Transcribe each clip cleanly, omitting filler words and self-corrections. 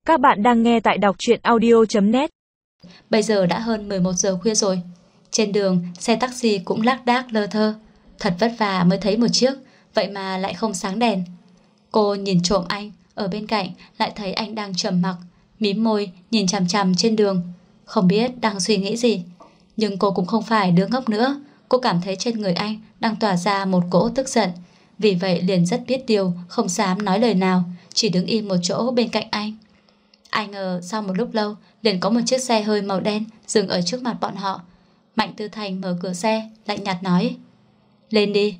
Các bạn đang nghe tại đọc truyện audio.net. Bây giờ đã hơn 11 giờ khuya rồi. Trên đường, xe taxi cũng lác đác lơ thơ. Thật vất vả mới thấy một chiếc, vậy mà lại không sáng đèn. Cô nhìn trộm anh, ở bên cạnh lại thấy anh đang trầm mặc, mím môi nhìn chằm chằm trên đường. Không biết đang suy nghĩ gì. Nhưng cô cũng không phải đứa ngốc nữa. Cô cảm thấy trên người anh đang tỏa ra một cỗ tức giận. Vì vậy liền rất biết điều, không dám nói lời nào, chỉ đứng im một chỗ bên cạnh anh. Ai ngờ sau một lúc lâu liền có một chiếc xe hơi màu đen dừng ở trước mặt bọn họ. Mạnh Tư Thành mở cửa xe, lạnh nhạt nói: "Lên đi."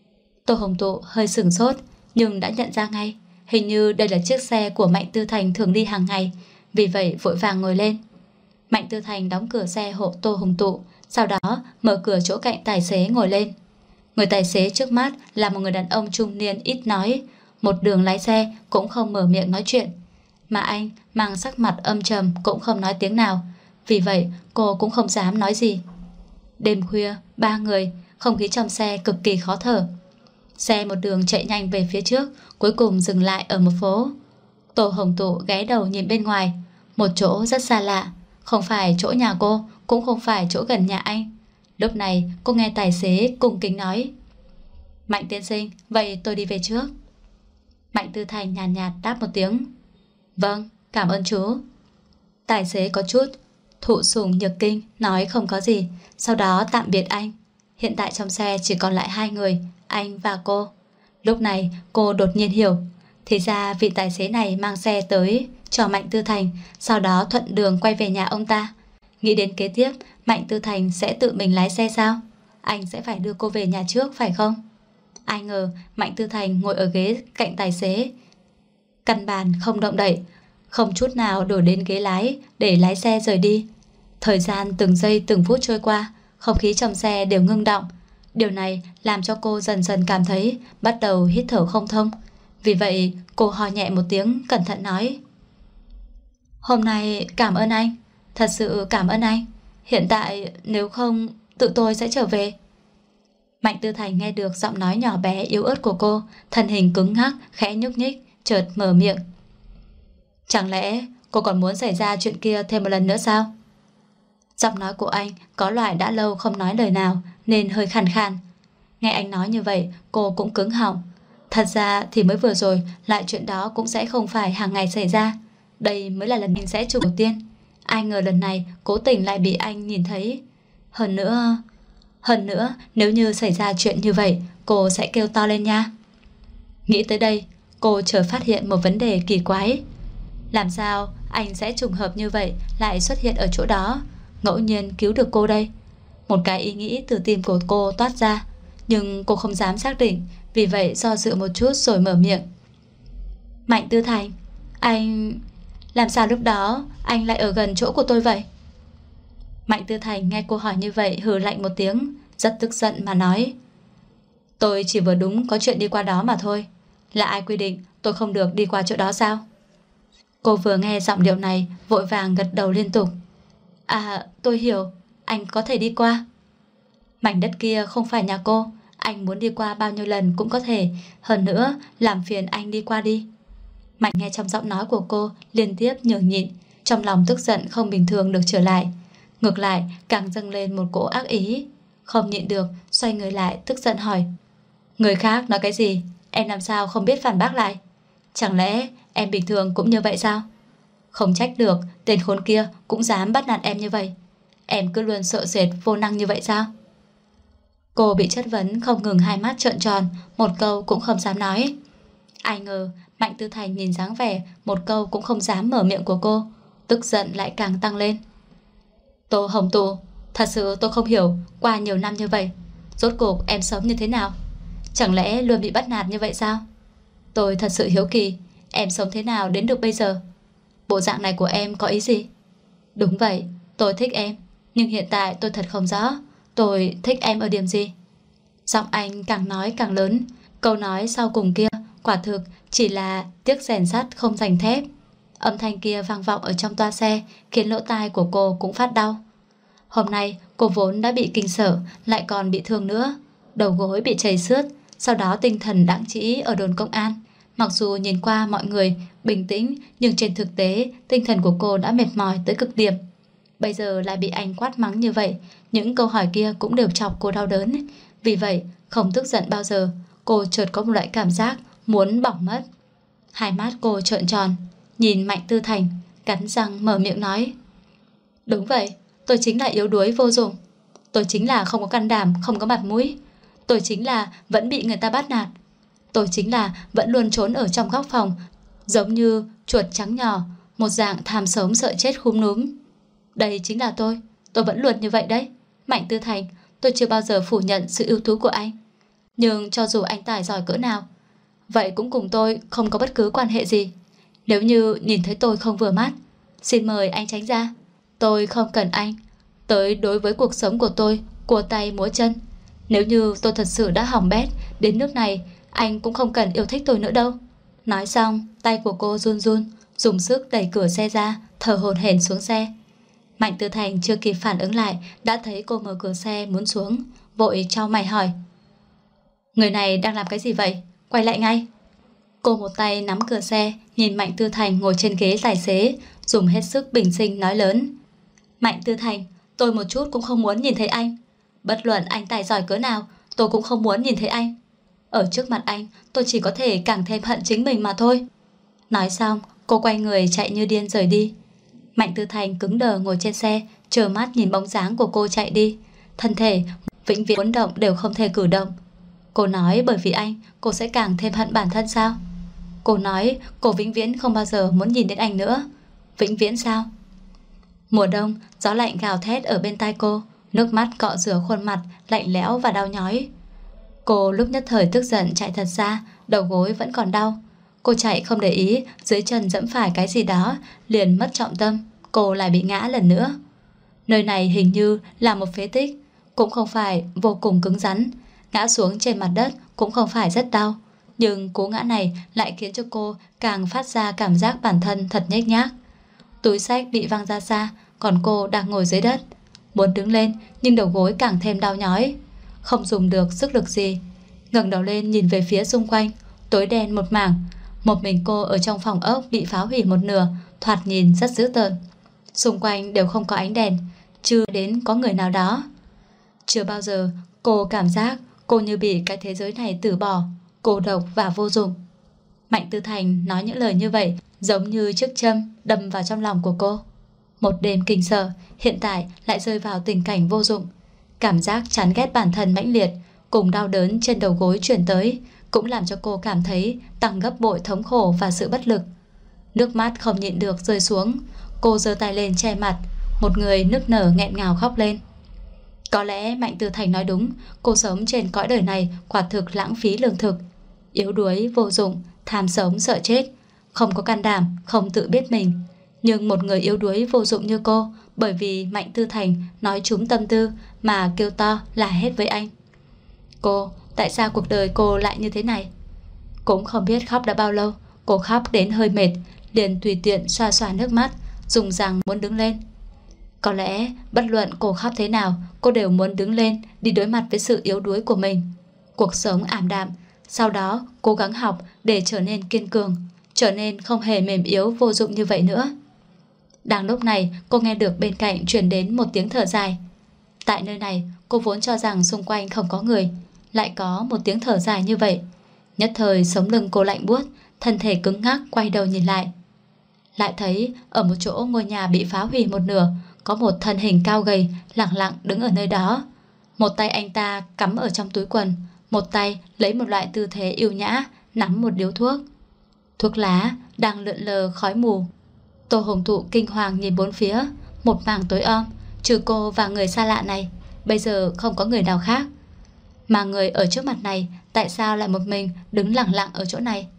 Tô Hồng Tụ hơi sửng sốt, nhưng đã nhận ra ngay, hình như đây là chiếc xe của Mạnh Tư Thành thường đi hàng ngày, vì vậy vội vàng ngồi lên. Mạnh Tư Thành đóng cửa xe hộ Tô Hồng Tụ, sau đó mở cửa chỗ cạnh tài xế ngồi lên. Người tài xế trước mắt là một người đàn ông trung niên ít nói, một đường lái xe cũng không mở miệng nói chuyện. Mà anh mang sắc mặt âm trầm cũng không nói tiếng nào. Vì vậy cô cũng không dám nói gì. Đêm khuya, ba người, không khí trong xe cực kỳ khó thở. Xe một đường chạy nhanh về phía trước, cuối cùng dừng lại ở một phố. Tô Hồng Tụ ghé đầu nhìn bên ngoài. Một chỗ rất xa lạ, không phải chỗ nhà cô, cũng không phải chỗ gần nhà anh. Lúc này cô nghe tài xế cung kính nói: "Mạnh tiên sinh, vậy tôi đi về trước." Mạnh Tư Thành nhàn nhạt đáp một tiếng: "Vâng, cảm ơn chú." Tài xế có chút thụ sủng nhược kinh, nói không có gì, sau đó tạm biệt anh. Hiện tại trong xe chỉ còn lại hai người, anh và cô. Lúc này cô đột nhiên hiểu, thì ra vị tài xế này mang xe tới cho Mạnh Tư Thành, sau đó thuận đường quay về nhà ông ta. Nghĩ đến kế tiếp Mạnh Tư Thành sẽ tự mình lái xe sao? Anh sẽ phải đưa cô về nhà trước phải không? Ai ngờ Mạnh Tư Thành ngồi ở ghế cạnh tài xế, căn bản không động đậy, không chút nào đổi đến ghế lái để lái xe rời đi. Thời gian từng giây từng phút trôi qua, không khí trong xe đều ngưng động. Điều này làm cho cô dần dần cảm thấy bắt đầu hít thở không thông. Vì vậy cô ho nhẹ một tiếng, cẩn thận nói: "Hôm nay cảm ơn anh, thật sự cảm ơn anh. Hiện tại nếu không tự tôi sẽ trở về." Mạnh Tư Thành nghe được giọng nói nhỏ bé yếu ớt của cô, thân hình cứng ngắc, khẽ nhúc nhích, chợt mở miệng: "Chẳng lẽ cô còn muốn xảy ra chuyện kia thêm một lần nữa sao?" Giọng nói của anh có loại đã lâu không nói lời nào nên hơi khàn khàn. Nghe anh nói như vậy cô cũng cứng họng. Thật ra thì mới vừa rồi lại chuyện đó cũng sẽ không phải hàng ngày xảy ra. Đây mới là lần mình sẽ chụp đầu tiên. Ai ngờ lần này cố tình lại bị anh nhìn thấy. Hơn nữa nếu như xảy ra chuyện như vậy cô sẽ kêu to lên nha. Nghĩ tới đây cô chợt phát hiện một vấn đề kỳ quái. Làm sao anh sẽ trùng hợp như vậy lại xuất hiện ở chỗ đó, ngẫu nhiên cứu được cô đây? Một cái ý nghĩ từ tim của cô toát ra, nhưng cô không dám xác định, vì vậy do dự một chút rồi mở miệng: "Mạnh Tư Thành, anh... làm sao lúc đó anh lại ở gần chỗ của tôi vậy?" Mạnh Tư Thành nghe cô hỏi như vậy hừ lạnh một tiếng, rất tức giận mà nói: "Tôi chỉ vừa đúng có chuyện đi qua đó mà thôi. Là ai quy định tôi không được đi qua chỗ đó sao?" Cô vừa nghe giọng điệu này vội vàng gật đầu liên tục: "À, tôi hiểu, anh có thể đi qua. Mảnh đất kia không phải nhà cô, anh muốn đi qua bao nhiêu lần cũng có thể. Hơn nữa làm phiền anh đi qua đi." Mạnh nghe trong giọng nói của cô liên tiếp nhường nhịn, trong lòng tức giận không bình thường được trở lại. Ngược lại càng dâng lên một cỗ ác ý. Không nhịn được xoay người lại tức giận hỏi: "Người khác nói cái gì, em làm sao không biết phản bác lại? Chẳng lẽ em bình thường cũng như vậy sao? Không trách được tên khốn kia cũng dám bắt nạt em như vậy. Em cứ luôn sợ sệt vô năng như vậy sao?" Cô bị chất vấn không ngừng, hai mắt trợn tròn, một câu cũng không dám nói. Ai ngờ Mạnh Tư Thành nhìn dáng vẻ một câu cũng không dám mở miệng của cô, tức giận lại càng tăng lên. "Tô Hồng Tụ, thật sự tôi không hiểu, qua nhiều năm như vậy rốt cuộc em sống như thế nào? Chẳng lẽ luôn bị bắt nạt như vậy sao? Tôi thật sự hiếu kỳ, em sống thế nào đến được bây giờ? Bộ dạng này của em có ý gì?" "Đúng vậy, tôi thích em, nhưng hiện tại tôi thật không rõ tôi thích em ở điểm gì." Giọng anh càng nói càng lớn, câu nói sau cùng kia quả thực chỉ là tiếc rèn sắt không thành thép. Âm thanh kia vang vọng ở trong toa xe, khiến lỗ tai của cô cũng phát đau. Hôm nay cô vốn đã bị kinh sợ, lại còn bị thương nữa. Đầu gối bị chảy xước, sau đó tinh thần đãng trĩ ở đồn công an, Mặc dù nhìn qua mọi người bình tĩnh, nhưng trên thực tế tinh thần của cô đã mệt mỏi tới cực điểm. Bây giờ lại bị anh quát mắng như vậy, những câu hỏi kia cũng đều chọc cô đau đớn. Vì vậy, không tức giận bao giờ, cô chợt có một loại cảm giác muốn bỏng mất. Hai mắt cô trợn tròn, nhìn Mạnh Tư Thành, cắn răng mở miệng nói: Đúng vậy, tôi chính là yếu đuối vô dụng. Tôi chính là không có can đảm, không có mặt mũi. Tôi chính là vẫn bị người ta bắt nạt. Tôi chính là vẫn luôn trốn ở trong góc phòng, giống như chuột trắng nhỏ, một dạng tham sống sợ chết khúm núm. Đây chính là tôi vẫn luôn như vậy đấy. Mạnh Tư Thành, tôi chưa bao giờ phủ nhận sự ưu tú của anh. Nhưng cho dù anh tài giỏi cỡ nào, vậy cũng cùng tôi không có bất cứ quan hệ gì. Nếu như nhìn thấy tôi không vừa mắt, xin mời anh tránh ra. Tôi không cần anh tới đối với cuộc sống của tôi cua tay múa chân. Nếu như tôi thật sự đã hỏng bét đến nước này, anh cũng không cần yêu thích tôi nữa đâu. Nói xong, tay của cô run run, dùng sức đẩy cửa xe ra, thở hổn hển xuống xe. Mạnh Tư Thành chưa kịp phản ứng lại, đã thấy cô mở cửa xe muốn xuống, vội chau mày hỏi: Người này đang làm cái gì vậy? Quay lại ngay. Cô một tay nắm cửa xe, nhìn Mạnh Tư Thành ngồi trên ghế tài xế, dùng hết sức bình sinh nói lớn: Mạnh Tư Thành, tôi một chút cũng không muốn nhìn thấy anh. Bất luận anh tài giỏi cỡ nào, tôi cũng không muốn nhìn thấy anh. Ở trước mặt anh, tôi chỉ có thể càng thêm hận chính mình mà thôi. Nói xong, cô quay người chạy như điên rời đi. Mạnh Tư Thành cứng đờ ngồi trên xe, trơ mắt nhìn bóng dáng của cô chạy đi. Thân thể vĩnh viễn muốn động đều không thể cử động. Cô nói bởi vì anh, cô sẽ càng thêm hận bản thân sao? Cô nói cô vĩnh viễn không bao giờ muốn nhìn đến anh nữa. Vĩnh viễn sao? Mùa đông, gió lạnh gào thét ở bên tai cô, nước mắt cọ rửa khuôn mặt, lạnh lẽo và đau nhói. Cô lúc nhất thời tức giận chạy thật xa, đầu gối vẫn còn đau. Cô chạy không để ý, dưới chân dẫm phải cái gì đó, liền mất trọng tâm, cô lại bị ngã lần nữa. Nơi này hình như là một phế tích, cũng không phải vô cùng cứng rắn. Ngã xuống trên mặt đất cũng không phải rất đau, nhưng cú ngã này lại khiến cho cô càng phát ra cảm giác bản thân thật nhếch nhác. Túi xách bị văng ra xa, còn cô đang ngồi dưới đất. Muốn đứng lên, nhưng đầu gối càng thêm đau nhói, không dùng được sức lực gì. Ngẩng đầu lên nhìn về phía xung quanh, tối đen một mảng. Một mình cô ở trong phòng ốc bị phá hủy một nửa, thoạt nhìn rất dữ tợn. Xung quanh đều không có ánh đèn, chưa đến có người nào đó. Chưa bao giờ cô cảm giác cô như bị cái thế giới này từ bỏ, cô độc và vô dụng. Mạnh Tư Thành nói những lời như vậy giống như chiếc châm đâm vào trong lòng của cô. Một đêm kinh sợ, hiện tại lại rơi vào tình cảnh vô dụng. Cảm giác chán ghét bản thân mãnh liệt cùng đau đớn trên đầu gối chuyển tới, cũng làm cho cô cảm thấy tăng gấp bội thống khổ và sự bất lực. Nước mắt không nhịn được rơi xuống, cô giơ tay lên che mặt, một người nức nở nghẹn ngào khóc lên. Có lẽ Mạnh Tư Thành nói đúng, cô sống trên cõi đời này quả thực lãng phí lương thực. Yếu đuối, vô dụng, tham sống sợ chết, không có can đảm, không tự biết mình. Nhưng một người yếu đuối vô dụng như cô, bởi vì Mạnh Tư Thành nói trúng tâm tư mà kêu to là hết với anh. Cô, tại sao cuộc đời cô lại như thế này? Cũng không biết khóc đã bao lâu, cô khóc đến hơi mệt, liền tùy tiện xoa xoa nước mắt, dùng rằng muốn đứng lên. Có lẽ bất luận cô khóc thế nào, cô đều muốn đứng lên đi đối mặt với sự yếu đuối của mình. Cuộc sống ảm đạm, sau đó cố gắng học để trở nên kiên cường, trở nên không hề mềm yếu vô dụng như vậy nữa. Đang lúc này, cô nghe được bên cạnh truyền đến một tiếng thở dài. Tại nơi này, cô vốn cho rằng xung quanh không có người, lại có một tiếng thở dài như vậy. Nhất thời sống lưng cô lạnh buốt, thân thể cứng ngắc quay đầu nhìn lại. Lại thấy ở một chỗ ngôi nhà bị phá hủy một nửa, có một thân hình cao gầy lặng lặng đứng ở nơi đó. Một tay anh ta cắm ở trong túi quần, một tay lấy một loại tư thế yêu nhã nắm một điếu thuốc. Thuốc lá đang lượn lờ khói mù. Tô Hồng Thụ kinh hoàng nhìn bốn phía, một mảng tối om, trừ cô và người xa lạ này, bây giờ không có người nào khác. Mà người ở trước mặt này tại sao lại một mình đứng lặng lặng ở chỗ này?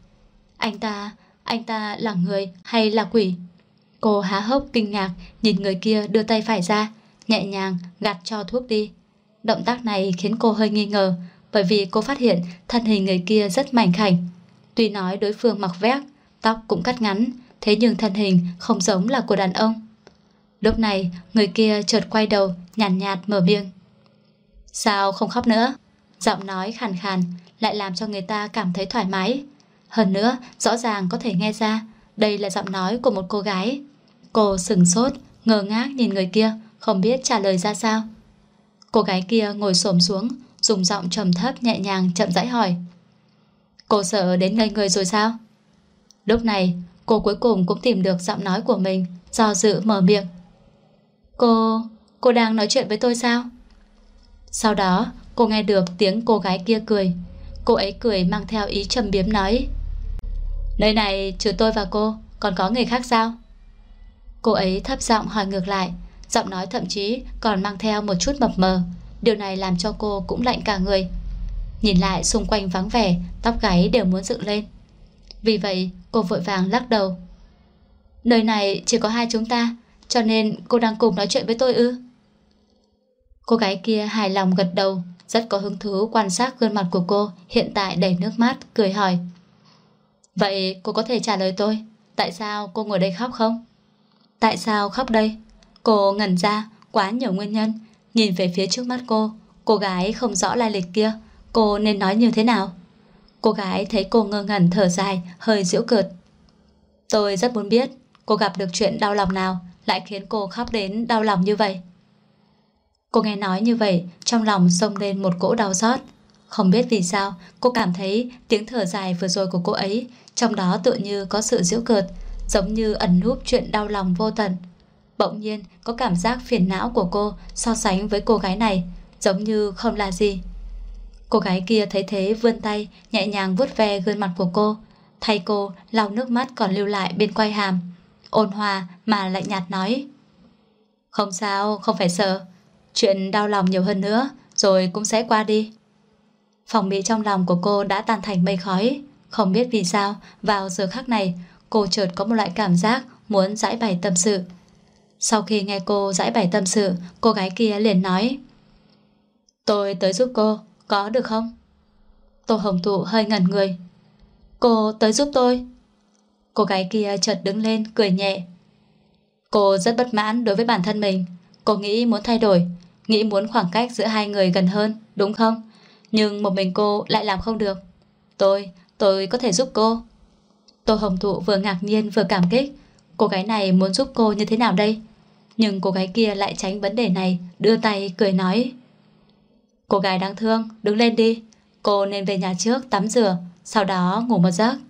Anh ta là người hay là quỷ? Cô há hốc kinh ngạc nhìn người kia đưa tay phải ra, nhẹ nhàng gạt cho thuốc đi. Động tác này khiến cô hơi nghi ngờ, bởi vì cô phát hiện thân hình người kia rất mảnh khảnh. Tuy nói đối phương mặc vest, tóc cũng cắt ngắn, thế nhưng thân hình không giống là của đàn ông. Lúc này người kia chợt quay đầu, nhàn nhạt mở miệng. Sao không khóc nữa? Giọng nói khàn khàn lại làm cho người ta cảm thấy thoải mái. Hơn nữa, rõ ràng có thể nghe ra đây là giọng nói của một cô gái. Cô sững sốt, ngơ ngác nhìn người kia, không biết trả lời ra sao. Cô gái kia ngồi xổm xuống, dùng giọng trầm thấp nhẹ nhàng chậm rãi hỏi: Cô sợ đến ngây người rồi sao? Lúc này, cô cuối cùng cũng tìm được giọng nói của mình, do dự mở miệng: Cô đang nói chuyện với tôi sao? Sau đó, cô nghe được tiếng cô gái kia cười. Cô ấy cười mang theo ý trầm biếm nói: Nơi này trừ tôi và cô, còn có người khác sao? Cô ấy thấp giọng hỏi ngược lại, giọng nói thậm chí còn mang theo một chút mập mờ. Điều này làm cho cô cũng lạnh cả người. Nhìn lại xung quanh vắng vẻ, tóc gáy đều muốn dựng lên. Vì vậy cô vội vàng lắc đầu: Nơi này chỉ có hai chúng ta, cho nên cô đang cùng nói chuyện với tôi ư? Cô gái kia hài lòng gật đầu, rất có hứng thú quan sát gương mặt của cô hiện tại đầy nước mắt, cười hỏi: Vậy cô có thể trả lời tôi, tại sao cô ngồi đây khóc không? Tại sao khóc đây? Cô ngẩn ra, quá nhiều nguyên nhân. Nhìn về phía trước mắt cô gái không rõ lai lịch kia, cô nên nói như thế nào? Cô gái thấy cô ngơ ngẩn thở dài, hơi giễu cợt: Tôi rất muốn biết cô gặp được chuyện đau lòng nào lại khiến cô khóc đến đau lòng như vậy. Cô nghe nói như vậy, trong lòng xông lên một cỗ đau xót. Không biết vì sao, cô cảm thấy tiếng thở dài vừa rồi của cô ấy, trong đó tự như có sự giễu cợt, giống như ẩn núp chuyện đau lòng vô tận. Bỗng nhiên có cảm giác phiền não của cô so sánh với cô gái này, giống như không là gì. Cô gái kia thấy thế vươn tay nhẹ nhàng vuốt ve gương mặt của cô, thay cô lau nước mắt còn lưu lại bên quai hàm, ôn hòa mà lạnh nhạt nói: Không sao, không phải sợ. Chuyện đau lòng nhiều hơn nữa rồi cũng sẽ qua đi. Phòng bị trong lòng của cô đã tan thành mây khói. Không biết vì sao, vào giờ khắc này cô chợt có một loại cảm giác muốn giải bày tâm sự. Sau khi nghe cô giải bày tâm sự, cô gái kia liền nói: Tôi tới giúp cô, có được không? Tô Hồng Tụ hơi ngẩn người. Cô tới giúp tôi? Cô gái kia chợt đứng lên cười nhẹ. Cô rất bất mãn đối với bản thân mình. Cô nghĩ muốn thay đổi, nghĩ muốn khoảng cách giữa hai người gần hơn, đúng không? Nhưng một mình cô lại làm không được. Tôi có thể giúp cô. Tô Hồng Thụ vừa ngạc nhiên vừa cảm kích. Cô gái này muốn giúp cô như thế nào đây? Nhưng cô gái kia lại tránh vấn đề này, đưa tay cười nói: Cô gái đáng thương, đứng lên đi. Cô nên về nhà trước tắm rửa, sau đó ngủ một giấc.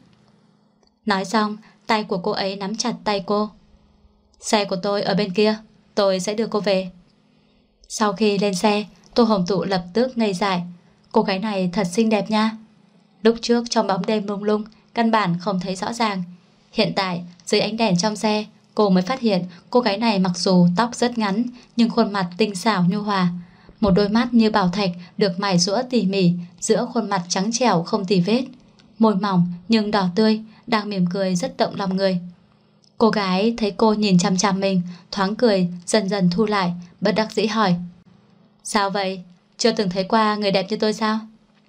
Nói xong, tay của cô ấy nắm chặt tay cô. Xe của tôi ở bên kia, tôi sẽ đưa cô về. Sau khi lên xe, Tô Hồng Tụ lập tức ngây dại. Cô gái này thật xinh đẹp nha. Lúc trước trong bóng đêm mông lung, căn bản không thấy rõ ràng. Hiện tại, dưới ánh đèn trong xe, cô mới phát hiện cô gái này mặc dù tóc rất ngắn, nhưng khuôn mặt tinh xảo nhu hòa. Một đôi mắt như bảo thạch được mài giũa tỉ mỉ giữa khuôn mặt trắng trẻo không tì vết. Môi mỏng nhưng đỏ tươi, đang mỉm cười rất động lòng người. Cô gái thấy cô nhìn chằm chằm mình, thoáng cười, dần dần thu lại, bất đắc dĩ hỏi: Sao vậy? Chưa từng thấy qua người đẹp như tôi sao?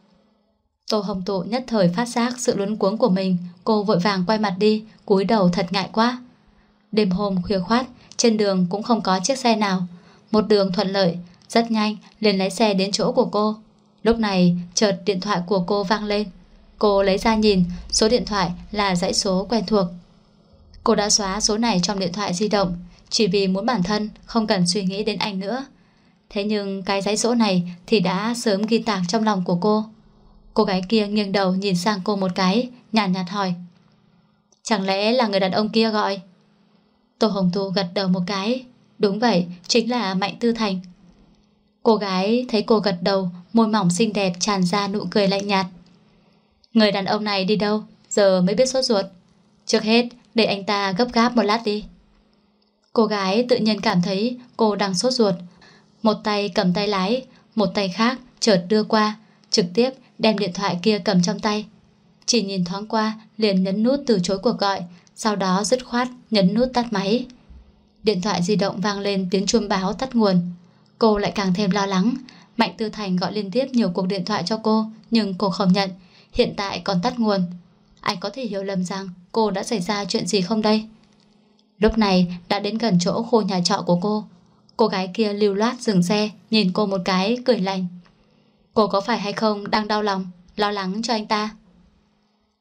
Tô Hồng Tụ nhất thời phát giác sự luống cuống của mình. Cô vội vàng quay mặt đi, cúi đầu thật ngại quá. Đêm hôm khuya khoát, trên đường cũng không có chiếc xe nào. Một đường thuận lợi, rất nhanh liền lái xe đến chỗ của cô. Lúc này chợt điện thoại của cô vang lên. Cô lấy ra nhìn, số điện thoại là dãy số quen thuộc. Cô đã xóa số này trong điện thoại di động, chỉ vì muốn bản thân không cần suy nghĩ đến anh nữa. Thế nhưng cái dãy số này thì đã sớm ghi tạc trong lòng của cô. Cô gái kia nghiêng đầu nhìn sang cô một cái, nhàn nhạt hỏi: Chẳng lẽ là người đàn ông kia gọi? Tô Hồng Thu gật đầu một cái. Đúng vậy, chính là Mạnh Tư Thành. Cô gái thấy cô gật đầu, môi mỏng xinh đẹp tràn ra nụ cười lạnh nhạt. Người đàn ông này đi đâu, giờ mới biết sốt ruột. Trước hết, để anh ta gấp gáp một lát đi. Cô gái tự nhiên cảm thấy cô đang sốt ruột. Một tay cầm tay lái, một tay khác chợt đưa qua, trực tiếp đem điện thoại kia cầm trong tay. Chỉ nhìn thoáng qua liền nhấn nút từ chối cuộc gọi, sau đó dứt khoát nhấn nút tắt máy. Điện thoại di động vang lên tiếng chuông báo tắt nguồn. Cô lại càng thêm lo lắng. Mạnh Tư Thành gọi liên tiếp nhiều cuộc điện thoại cho cô, nhưng cô không nhận. Hiện tại còn tắt nguồn. Anh có thể hiểu lầm rằng cô đã xảy ra chuyện gì không đây? Lúc này đã đến gần chỗ khu nhà trọ của cô. Cô gái kia lưu loát dừng xe, nhìn cô một cái cười lạnh. Cô có phải hay không đang đau lòng, lo lắng cho anh ta?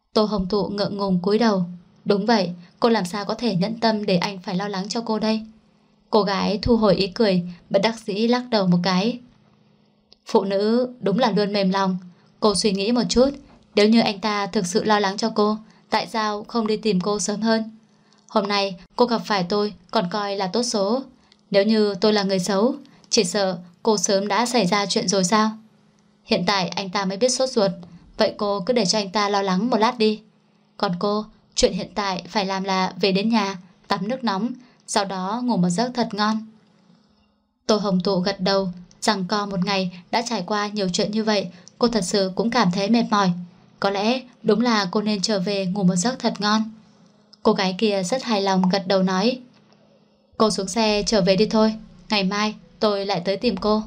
Tô Hồng Tụ ngượng ngùng cúi đầu. Đúng vậy, cô làm sao có thể nhẫn tâm để anh phải lo lắng cho cô đây? Cô gái thu hồi ý cười, bất đắc dĩ lắc đầu một cái. Phụ nữ đúng là luôn mềm lòng. Cô suy nghĩ một chút, nếu như anh ta thực sự lo lắng cho cô, tại sao không đi tìm cô sớm hơn? Hôm nay cô gặp phải tôi còn coi là tốt số. Nếu như tôi là người xấu, chỉ sợ cô sớm đã xảy ra chuyện rồi sao? Hiện tại anh ta mới biết sốt ruột, vậy cô cứ để cho anh ta lo lắng một lát đi. Còn cô, chuyện hiện tại phải làm là về đến nhà, tắm nước nóng, sau đó ngủ một giấc thật ngon. Tô Hồng Tụ gật đầu, giằng co một ngày đã trải qua nhiều chuyện như vậy, cô thật sự cũng cảm thấy mệt mỏi. Có lẽ đúng là cô nên trở về ngủ một giấc thật ngon. Cô gái kia rất hài lòng gật đầu nói: Cô xuống xe trở về đi thôi, ngày mai tôi lại tới tìm cô.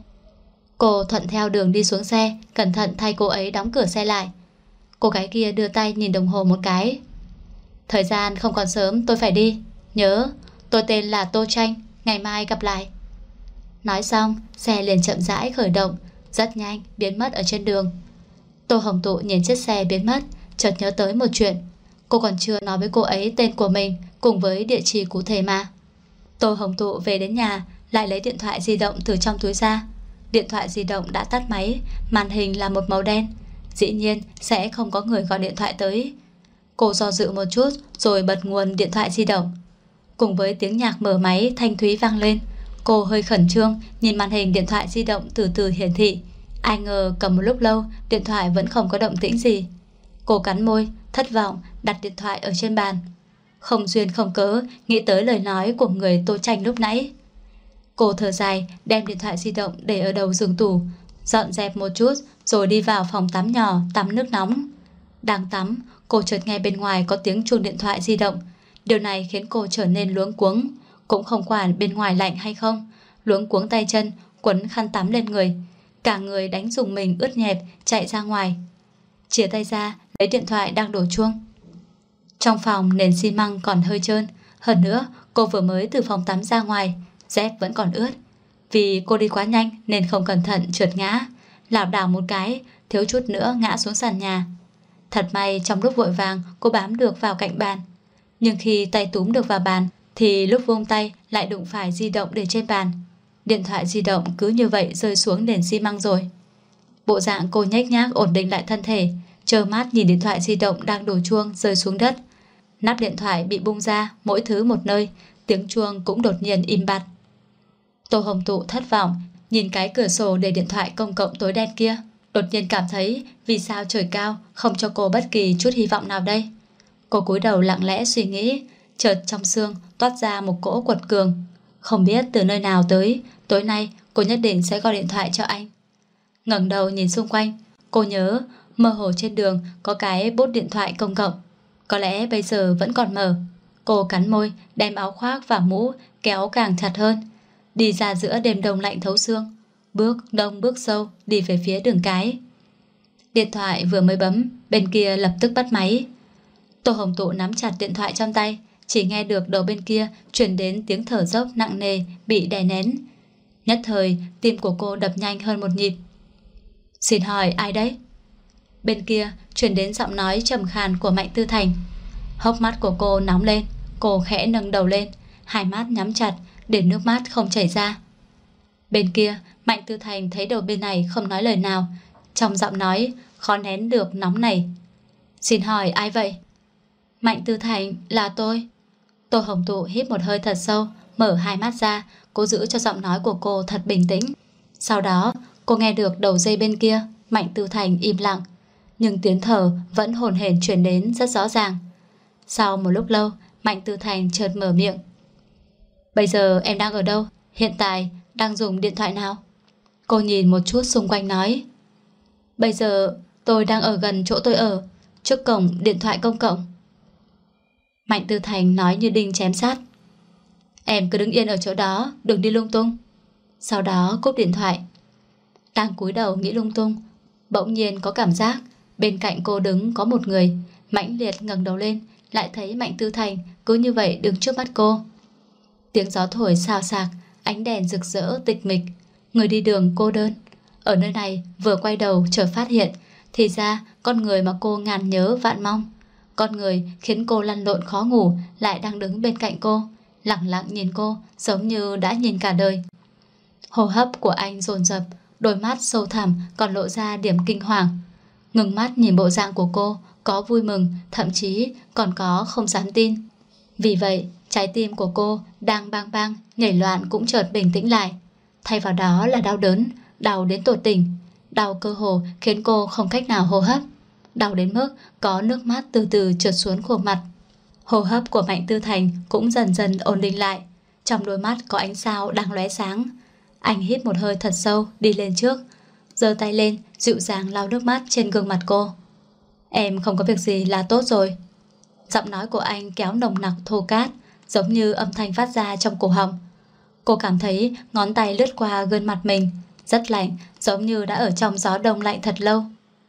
Cô thuận theo đường đi xuống xe, cẩn thận thay cô ấy đóng cửa xe lại. Cô gái kia đưa tay nhìn đồng hồ một cái. Thời gian không còn sớm, tôi phải đi. Nhớ, tôi tên là Tô Tranh, ngày mai gặp lại. Nói xong, xe liền chậm rãi khởi động, rất nhanh biến mất ở trên đường. Tô Hồng Tụ nhìn chiếc xe biến mất, chợt nhớ tới một chuyện. Cô còn chưa nói với cô ấy tên của mình cùng với địa chỉ cụ thể mà. Tô Hồng Tụ về đến nhà, lại lấy điện thoại di động từ trong túi ra. Điện thoại di động đã tắt máy, màn hình là một màu đen. Dĩ nhiên sẽ không có người gọi điện thoại tới. Cô do dự một chút rồi bật nguồn điện thoại di động. Cùng với tiếng nhạc mở máy thanh thúy vang lên, cô hơi khẩn trương nhìn màn hình điện thoại di động từ từ hiển thị. Ai ngờ cầm một lúc lâu, điện thoại vẫn không có động tĩnh gì. Cô cắn môi, thất vọng đặt điện thoại ở trên bàn. Không duyên không cớ nghĩ tới lời nói của người Tô Tranh lúc nãy. Cô thở dài đem điện thoại di động để ở đầu giường tủ, dọn dẹp một chút rồi đi vào phòng tắm nhỏ tắm nước nóng. Đang tắm, cô chợt nghe bên ngoài có tiếng chuông điện thoại di động. Điều này khiến cô trở nên luống cuống, cũng không quản bên ngoài lạnh hay không, luống cuống tay chân quấn khăn tắm lên người, cả người đánh rùng mình ướt nhẹp chạy ra ngoài. Chìa tay ra lấy điện thoại đang đổ chuông. Trong phòng nền xi măng còn hơi trơn, hơn nữa cô vừa mới từ phòng tắm ra ngoài, dép vẫn còn ướt. Vì cô đi quá nhanh nên không cẩn thận trượt ngã, lảo đảo một cái, thiếu chút nữa ngã xuống sàn nhà. Thật may trong lúc vội vàng cô bám được vào cạnh bàn, nhưng khi tay túm được vào bàn thì lúc vung tay lại đụng phải di động để trên bàn. Điện thoại di động cứ như vậy rơi xuống nền xi măng rồi. Bộ dạng cô nhếch nhác ổn định lại thân thể, trơ mắt nhìn điện thoại di động đang đổ chuông rơi xuống đất. Nắp điện thoại bị bung ra, mỗi thứ một nơi, tiếng chuông cũng đột nhiên im bặt. Tô Hồng Tụ thất vọng nhìn cái cửa sổ để điện thoại công cộng tối đen kia, đột nhiên cảm thấy vì sao trời cao không cho cô bất kỳ chút hy vọng nào đây. Cô cúi đầu lặng lẽ suy nghĩ, chợt trong xương toát ra một cỗ quật cường. Không biết từ nơi nào tới, tối nay cô nhất định sẽ gọi điện thoại cho anh. Ngẩng đầu nhìn xung quanh, cô nhớ mơ hồ trên đường có cái bốt điện thoại công cộng, có lẽ bây giờ vẫn còn mở. Cô cắn môi, đem áo khoác và mũ kéo càng chặt hơn, đi ra giữa đêm đông lạnh thấu xương, bước đông bước sâu đi về phía đường cái. Điện thoại vừa mới bấm, bên kia lập tức bắt máy. Tô Hồng Tụ nắm chặt điện thoại trong tay, chỉ nghe được đầu bên kia truyền đến tiếng thở dốc nặng nề bị đè nén. Nhất thời tim của cô đập nhanh hơn một nhịp. Xin hỏi ai đấy? Bên kia truyền đến giọng nói trầm khàn của Mạnh Tư Thành. Hốc mắt của cô nóng lên, cô khẽ nâng đầu lên, hai mắt nhắm chặt để nước mắt không chảy ra. Bên kia Mạnh Tư Thành thấy đầu bên này không nói lời nào, trong giọng nói khó nén được nóng này. Xin hỏi ai vậy? Mạnh Tư Thành, là tôi. Tô Hồng Tụ hít một hơi thật sâu, mở hai mắt ra, cố giữ cho giọng nói của cô thật bình tĩnh. Sau đó cô nghe được đầu dây bên kia Mạnh Tư Thành im lặng, nhưng tiếng thở vẫn hổn hển truyền đến rất rõ ràng. Sau một lúc lâu, Mạnh Tư Thành chợt mở miệng. Bây giờ em đang ở đâu? Hiện tại đang dùng điện thoại nào? Cô nhìn một chút xung quanh nói. Bây giờ tôi đang ở gần chỗ tôi ở, trước cổng điện thoại công cộng. Mạnh Tư Thành nói như đinh chém sắt. Em cứ đứng yên ở chỗ đó, đừng đi lung tung. Sau đó cúp điện thoại. Đang cúi đầu nghĩ lung tung, bỗng nhiên có cảm giác bên cạnh cô đứng có một người. Mãnh liệt ngẩng đầu lên, lại thấy Mạnh Tư Thành cứ như vậy đứng trước mắt cô. Tiếng gió thổi xào xạc, ánh đèn rực rỡ tịch mịch, người đi đường cô đơn. Ở nơi này vừa quay đầu chợt phát hiện, thì ra con người mà cô ngàn nhớ vạn mong, Con người khiến cô lăn lộn khó ngủ lại đang đứng bên cạnh cô, lặng lặng nhìn cô giống như đã nhìn cả đời. Hô hấp của anh dồn dập, đôi mắt sâu thẳm còn lộ ra điểm kinh hoàng. Ngừng mắt nhìn bộ dạng của cô, có vui mừng, thậm chí còn có không dám tin. Vì vậy, trái tim của cô đang bang bang, nhảy loạn cũng chợt bình tĩnh lại. Thay vào đó là đau đớn, đau đến tột đỉnh. Đau cơ hồ khiến cô không cách nào hô hấp. Đau đến mức có nước mắt từ từ trượt xuống khuôn mặt. Hô hấp của Mạnh Tư Thành cũng dần dần ổn định lại. Trong đôi mắt có ánh sao đang lóe sáng. Anh hít một hơi thật sâu, đi lên trước, giơ tay lên, dịu dàng lau nước mắt trên gương mặt cô. Em không có việc gì là tốt rồi. Giọng nói của anh kéo nồng nặc thô cát, giống như âm thanh phát ra trong cổ họng. Cô cảm thấy ngón tay lướt qua gương mặt mình, rất lạnh, giống như đã ở trong gió đông lạnh thật lâu.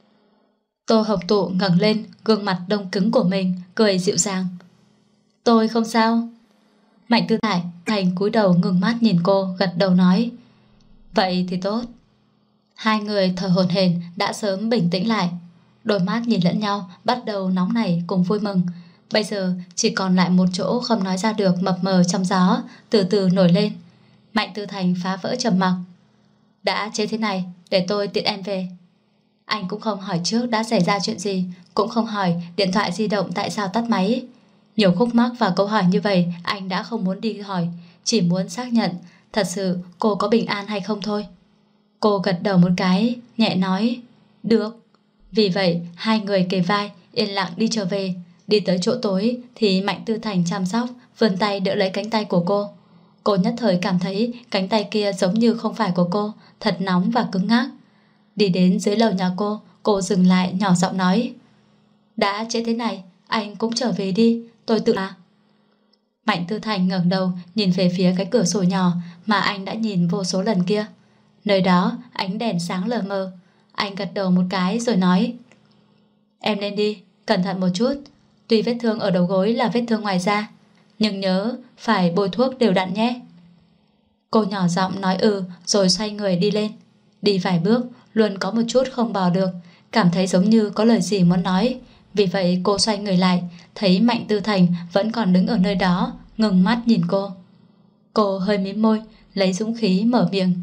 Tô Hồng Tụ ngẩng lên gương mặt đông cứng của mình, cười dịu dàng. Tôi không sao. Mạnh Tư Thành cúi đầu ngưng mắt nhìn cô, gật đầu nói. Vậy thì tốt. Hai người thở hổn hển đã sớm bình tĩnh lại. Đôi mắt nhìn lẫn nhau, bắt đầu nóng nảy cùng vui mừng. Bây giờ chỉ còn lại một chỗ không nói ra được mập mờ trong gió, từ từ nổi lên. Mạnh Tư Thành phá vỡ trầm mặc. Đã chế thế này, để tôi tiện em về. Anh cũng không hỏi trước đã xảy ra chuyện gì, cũng không hỏi điện thoại di động tại sao tắt máy. Nhiều khúc mắc và câu hỏi như vậy anh đã không muốn đi hỏi, chỉ muốn xác nhận thật sự cô có bình an hay không thôi. Cô gật đầu một cái, nhẹ nói được. Vì vậy hai người kề vai yên lặng đi trở về. Đi tới chỗ tối thì Mạnh Tư Thành chăm sóc, vươn tay đỡ lấy cánh tay của cô. Cô nhất thời cảm thấy cánh tay kia giống như không phải của cô, thật nóng và cứng ngắc. Đi đến dưới lầu nhà cô dừng lại nhỏ giọng nói. Đã trễ thế này, anh cũng trở về đi, tôi tự à. Mạnh Tư Thành ngẩng đầu nhìn về phía cái cửa sổ nhỏ mà anh đã nhìn vô số lần kia. Nơi đó ánh đèn sáng lờ mờ. Anh gật đầu một cái rồi nói. Em nên đi, cẩn thận một chút. Tuy vết thương ở đầu gối là vết thương ngoài da, nhưng nhớ phải bôi thuốc đều đặn nhé. Cô nhỏ giọng nói rồi xoay người đi lên. Đi vài bước luôn có một chút không bỏ được, cảm thấy giống như có lời gì muốn nói. Vì vậy cô xoay người lại, thấy Mạnh Tư Thành vẫn còn đứng ở nơi đó, ngừng mắt nhìn cô. Cô hơi mím môi, lấy dũng khí mở miệng.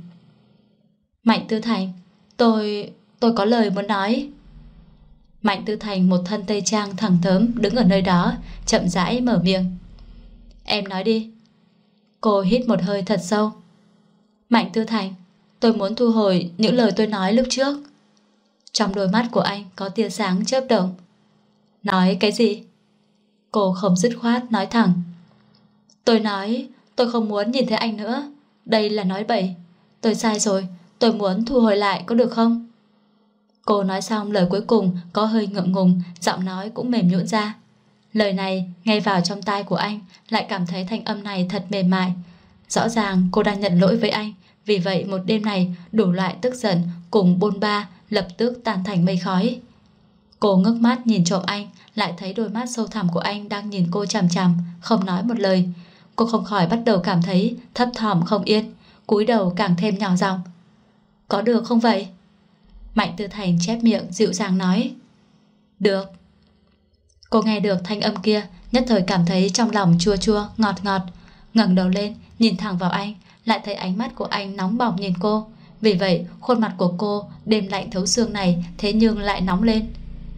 Mạnh Tư Thành, tôi có lời muốn nói. Mạnh Tư Thành một thân tây trang thẳng thớm đứng ở nơi đó, chậm rãi mở miệng. Em nói đi. Cô hít một hơi thật sâu. Mạnh Tư Thành, tôi muốn thu hồi những lời tôi nói lúc trước. Trong đôi mắt của anh có tia sáng chớp động. Nói cái gì? Cô không dứt khoát nói thẳng. Tôi nói tôi không muốn nhìn thấy anh nữa. Đây là nói bậy. Tôi sai rồi, tôi muốn thu hồi lại có được không? Cô nói xong lời cuối cùng có hơi ngượng ngùng, giọng nói cũng mềm nhũn ra. Lời này nghe vào trong tai của anh lại cảm thấy thanh âm này thật mềm mại. Rõ ràng cô đang nhận lỗi với anh. Vì vậy một đêm này đủ loại tức giận cùng bôn ba lập tức tan thành mây khói. Cô ngước mắt nhìn trộm anh, lại thấy đôi mắt sâu thẳm của anh đang nhìn cô chằm chằm, không nói một lời. Cô không khỏi bắt đầu cảm thấy thấp thỏm không yên, cúi đầu càng thêm nhỏ giọng. Có được không vậy? Mạnh Tư Thành chép miệng dịu dàng nói. Được. Cô nghe được thanh âm kia, nhất thời cảm thấy trong lòng chua chua, ngọt ngọt. Ngẩng đầu lên, nhìn thẳng vào anh, lại thấy ánh mắt của anh nóng bỏng nhìn cô. Vì vậy khuôn mặt của cô đêm lạnh thấu xương này thế nhưng lại nóng lên.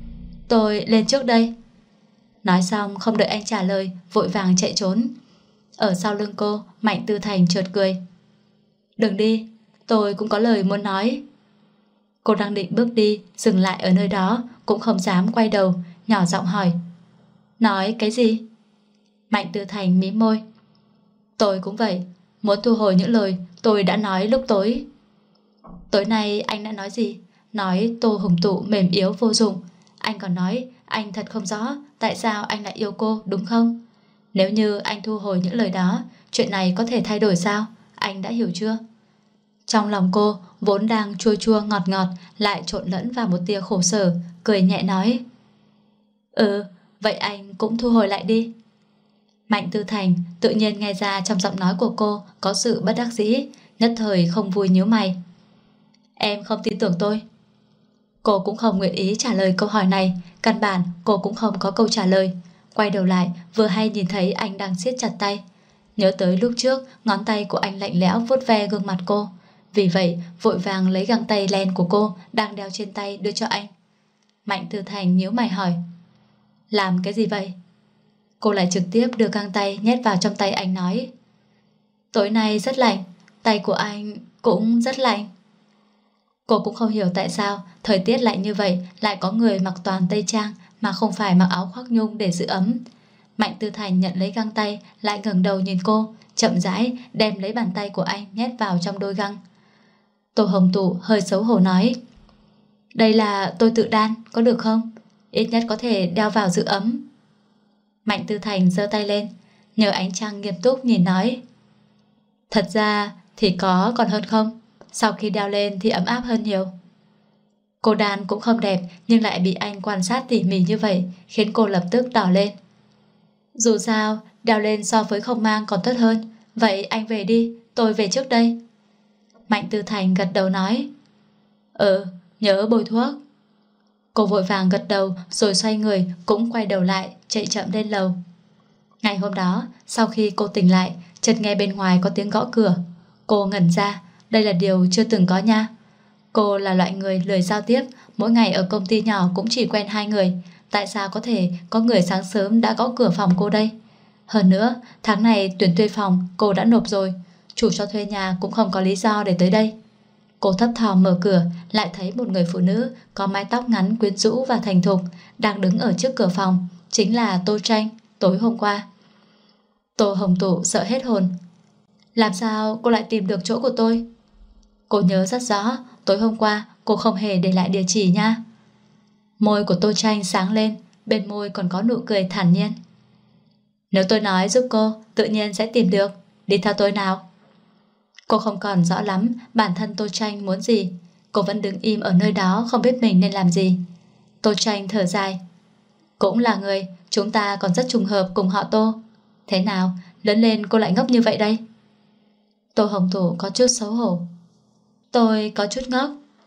Tôi lên trước đây. Nói xong không đợi anh trả lời, vội vàng chạy trốn. Ở sau lưng cô, Mạnh Tư Thành chợt cười. Đừng đi, tôi cũng có lời muốn nói. Cô đang định bước đi, dừng lại ở nơi đó, cũng không dám quay đầu, nhỏ giọng hỏi. Nói cái gì? Mạnh Tư Thành mím môi. Tôi cũng vậy, muốn thu hồi những lời tôi đã nói lúc tối. Tối nay anh đã nói gì? Nói Tô Hồng Tụ mềm yếu vô dụng. Anh còn nói anh thật không rõ tại sao anh lại yêu cô, đúng không? Nếu như anh thu hồi những lời đó, chuyện này có thể thay đổi sao? Anh đã hiểu chưa? Trong lòng cô vốn đang chua chua ngọt ngọt lại trộn lẫn vào một tia khổ sở, cười nhẹ nói. Vậy anh cũng thu hồi lại đi. Mạnh Tư Thành tự nhiên nghe ra trong giọng nói của cô có sự bất đắc dĩ, nhất thời không vui nhíu mày. Em không tin tưởng tôi. Cô cũng không nguyện ý trả lời câu hỏi này, Căn bản cô cũng không có câu trả lời. Quay đầu lại vừa hay nhìn thấy anh đang siết chặt tay. Nhớ tới lúc trước ngón tay của anh lạnh lẽo vuốt ve gương mặt cô, vì vậy vội vàng lấy găng tay len của cô đang đeo trên tay đưa cho anh. Mạnh Tư Thành nhíu mày hỏi: làm cái gì vậy? Cô lại trực tiếp đưa găng tay nhét vào trong tay anh nói: tối nay rất lạnh, tay của anh cũng rất lạnh. Cô cũng không hiểu tại sao thời tiết lạnh như vậy lại có người mặc toàn tây trang mà không phải mặc áo khoác nhung để giữ ấm. Mạnh Tư Thành nhận lấy găng tay, lại ngẩng đầu nhìn cô, chậm rãi đem lấy bàn tay của anh nhét vào trong đôi găng. Tô Hồng Tụ hơi xấu hổ nói: đây là tôi tự đan, có được không? Ít nhất có thể đeo vào giữ ấm. Mạnh Tư Thành giơ tay lên, nhờ ánh trăng nghiêm túc nhìn nói: thật ra thì có còn hơn không, sau khi đeo lên thì ấm áp hơn nhiều. Cô đan cũng không đẹp, nhưng lại bị anh quan sát tỉ mỉ như vậy khiến cô lập tức đỏ lên. Dù sao đeo lên so với không mang còn tốt hơn. Vậy anh về đi, tôi về trước đây. Mạnh Tư Thành gật đầu nói: nhớ bôi thuốc. Cô vội vàng gật đầu rồi xoay người cũng quay đầu lại chạy chậm lên lầu. Ngày hôm đó sau khi cô tỉnh lại, chợt nghe bên ngoài có tiếng gõ cửa. Cô ngẩn ra, đây là điều chưa từng có nha. Cô là loại người lười giao tiếp, mỗi ngày ở công ty nhỏ cũng chỉ quen 2 người. Tại sao có thể có người sáng sớm đã gõ cửa phòng cô đây? Hơn nữa, tháng này tuyển thuê phòng cô đã nộp rồi, chủ cho thuê nhà cũng không có lý do để tới đây. Cô thấp thỏm mở cửa, lại thấy một người phụ nữ có mái tóc ngắn quyến rũ và thành thục đang đứng ở trước cửa phòng, chính là Tô Tranh tối hôm qua. Tô Hồng Tụ sợ hết hồn. Làm sao cô lại tìm được chỗ của tôi? Cô nhớ rất rõ, tối hôm qua cô không hề để lại địa chỉ nha. Môi của Tô Tranh sáng lên, bên môi còn có nụ cười thản nhiên. Nếu tôi nói giúp cô, tự nhiên sẽ tìm được. Đi theo tôi nào. Cô không còn rõ lắm bản thân Tô Tranh muốn gì. Cô vẫn đứng im ở nơi đó không biết mình nên làm gì. Tô Tranh thở dài. Cũng là người, chúng ta còn rất trùng hợp cùng họ Tô. Thế nào, lớn lên cô lại ngốc như vậy đây? Tô Hồng Tụ có chút xấu hổ. Tôi có chút ngốc.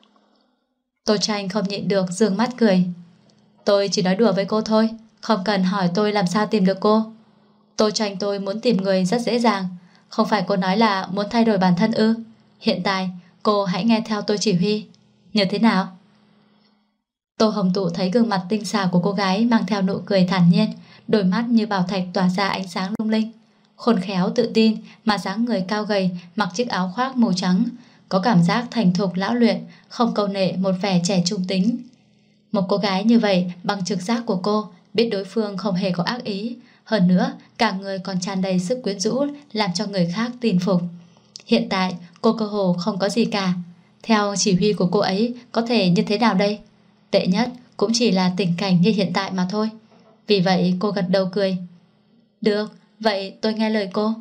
Tô Tranh không nhịn được giương mắt cười. Tôi chỉ nói đùa với cô thôi, không cần hỏi tôi làm sao tìm được cô. Tô Tranh tôi muốn tìm người rất dễ dàng. Không phải cô nói là muốn thay đổi bản thân ư? Hiện tại cô hãy nghe theo tôi chỉ huy. Như thế nào? Tô Hồng Tụ thấy gương mặt tinh xảo của cô gái mang theo nụ cười thản nhiên, đôi mắt như bảo thạch tỏa ra ánh sáng lung linh. Khôn khéo tự tin mà dáng người cao gầy, mặc chiếc áo khoác màu trắng, có cảm giác thành thục lão luyện, không câu nệ một vẻ trẻ trung tính. Một cô gái như vậy bằng trực giác của cô biết đối phương không hề có ác ý, hơn nữa cả người còn tràn đầy sức quyến rũ làm cho người khác tin phục. Hiện tại cô cơ hồ không có gì cả. Theo chỉ huy của cô ấy có thể như thế nào đây? Tệ nhất cũng chỉ là tình cảnh như hiện tại mà thôi. Vì vậy cô gật đầu cười. Được, vậy tôi nghe lời cô.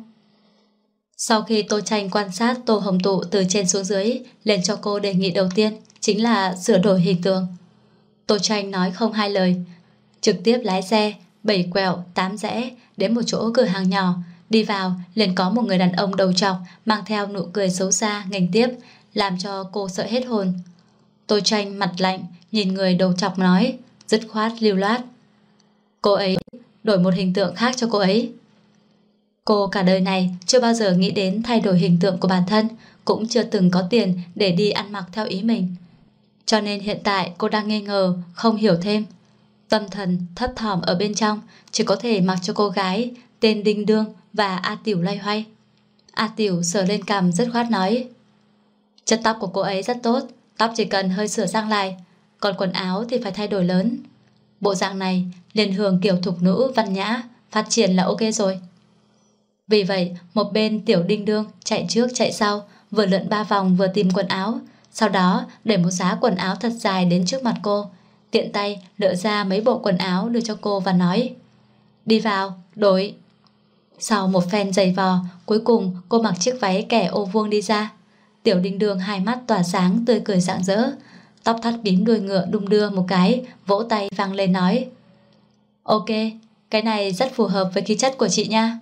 Sau khi Tô Tranh quan sát Tô Hồng Tụ từ trên xuống dưới, lên cho cô đề nghị đầu tiên chính là sửa đổi hình tượng. Tô Tranh nói không hai lời, trực tiếp lái xe 7 quẹo 8 rẽ đến một chỗ cửa hàng nhỏ. Đi vào liền có một người đàn ông đầu trọc mang theo nụ cười xấu xa nghênh tiếp, làm cho cô sợ hết hồn. Tô Tranh mặt lạnh nhìn người đầu trọc nói, dứt khoát lưu loát. Cô ấy, đổi một hình tượng khác cho cô ấy. Cô cả đời này chưa bao giờ nghĩ đến thay đổi hình tượng của bản thân, cũng chưa từng có tiền để đi ăn mặc theo ý mình. Cho nên hiện tại cô đang nghi ngờ, không hiểu thêm. Tâm thần thấp thỏm ở bên trong, chỉ có thể mặc cho cô gái tên Đinh Đương và A Tiểu loay hoay. A Tiểu sờ lên cằm dứt khoát nói, chất tóc của cô ấy rất tốt, tóc chỉ cần hơi sửa sang lại, còn quần áo thì phải thay đổi lớn. Bộ dạng này liền hưởng kiểu thục nữ văn nhã, phát triển là ok rồi. Vì vậy một bên Tiểu Đinh Đương chạy trước chạy sau, vừa lượn 3 vòng vừa tìm quần áo, sau đó để một giá quần áo thật dài đến trước mặt cô, tiện tay lựa ra mấy bộ quần áo đưa cho cô và nói, đi vào, đổi. Sau một phen giày vò, cuối cùng cô mặc chiếc váy kẻ ô vuông đi ra. Tiểu Đinh Đương hai mắt tỏa sáng, tươi cười rạng rỡ, tóc thắt bím đuôi ngựa đung đưa một cái, vỗ tay vang lên nói, ok, cái này rất phù hợp với khí chất của chị nha.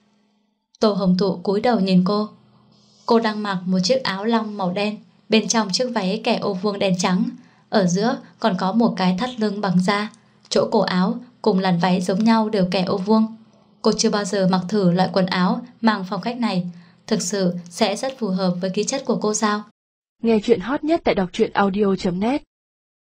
Tô Hồng Tụ cúi đầu nhìn cô. Cô đang mặc một chiếc áo lông màu đen, bên trong chiếc váy kẻ ô vuông đen trắng, ở giữa còn có một cái thắt lưng bằng da, chỗ cổ áo cùng làn váy giống nhau đều kẻ ô vuông. Cô chưa bao giờ mặc thử loại quần áo mang phong cách này. Thực sự sẽ rất phù hợp với khí chất của cô sao? Nghe chuyện hot nhất tại đọc truyện audio.net